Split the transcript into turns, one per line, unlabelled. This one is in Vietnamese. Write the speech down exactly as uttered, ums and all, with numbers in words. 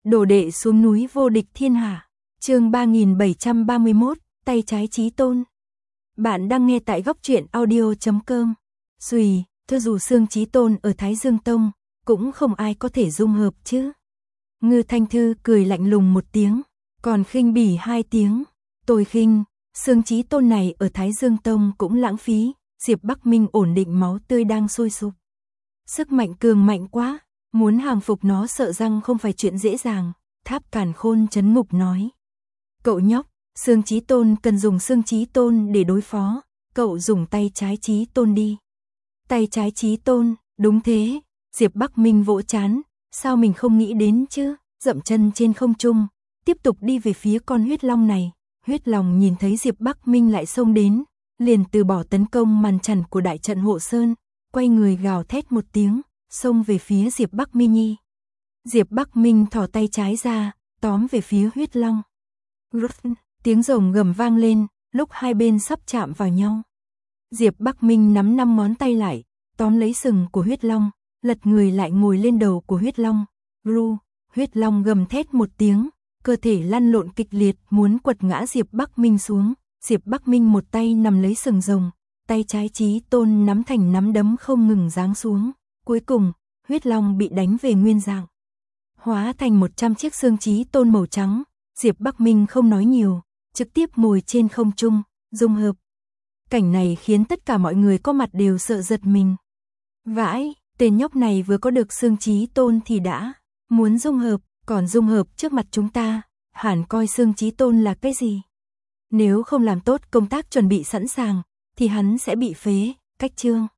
Đồ đệ xuống núi vô địch thiên hạ. Chương ba nghìn bảy trăm ba mươi mốt, tay trái chí tôn. Bạn đang nghe tại góc truyện audio chấm com. Xùy, cho dù xương chí tôn ở Thái Dương Tông, cũng không ai có thể dung hợp chứ. Ngư Thanh Thư cười lạnh lùng một tiếng, còn khinh bỉ hai tiếng. Tôi khinh, xương chí tôn này ở Thái Dương Tông cũng lãng phí. Diệp Bắc Minh ổn định máu tươi đang sôi sục. Sức mạnh cường mạnh quá, muốn hàng phục nó sợ rằng không phải chuyện dễ dàng. Tháp Càn Khôn trấn ngục nói. Cậu nhóc, xương chí tôn cần dùng xương chí tôn để đối phó, cậu dùng tay trái chí tôn đi. Tay trái chí tôn, đúng thế. Diệp Bắc Minh vỗ chán, sao mình không nghĩ đến chứ, dậm chân trên không trung, tiếp tục đi về phía con huyết long này. Huyết long nhìn thấy Diệp Bắc Minh lại xông đến, liền từ bỏ tấn công màn chắn của đại trận hộ sơn, quay người gào thét một tiếng, xông về phía Diệp Bắc Minh Nhi. Diệp Bắc Minh thò tay trái ra, tóm về phía huyết long. Rút, tiếng rồng gầm vang lên, lúc hai bên sắp chạm vào nhau. Diệp Bắc Minh nắm năm ngón tay lại, tóm lấy sừng của huyết long, lật người lại ngồi lên đầu của huyết long. Ru, huyết long gầm thét một tiếng, cơ thể lăn lộn kịch liệt muốn quật ngã Diệp Bắc Minh xuống. Diệp Bắc Minh một tay nắm lấy sừng rồng, tay trái chí tôn nắm thành nắm đấm không ngừng giáng xuống. Cuối cùng, huyết long bị đánh về nguyên dạng, hóa thành một trăm chiếc xương chí tôn màu trắng. Diệp Bắc Minh không nói nhiều, trực tiếp ngồi trên không trung, dung hợp. Cảnh này khiến tất cả mọi người có mặt đều sợ giật mình. Vãi, tên nhóc này vừa có được xương chí tôn thì đã muốn dung hợp, còn dung hợp trước mặt chúng ta, hẳn coi xương chí tôn là cái gì. Nếu không làm tốt công tác chuẩn bị sẵn sàng, thì hắn sẽ bị phế, cách chương.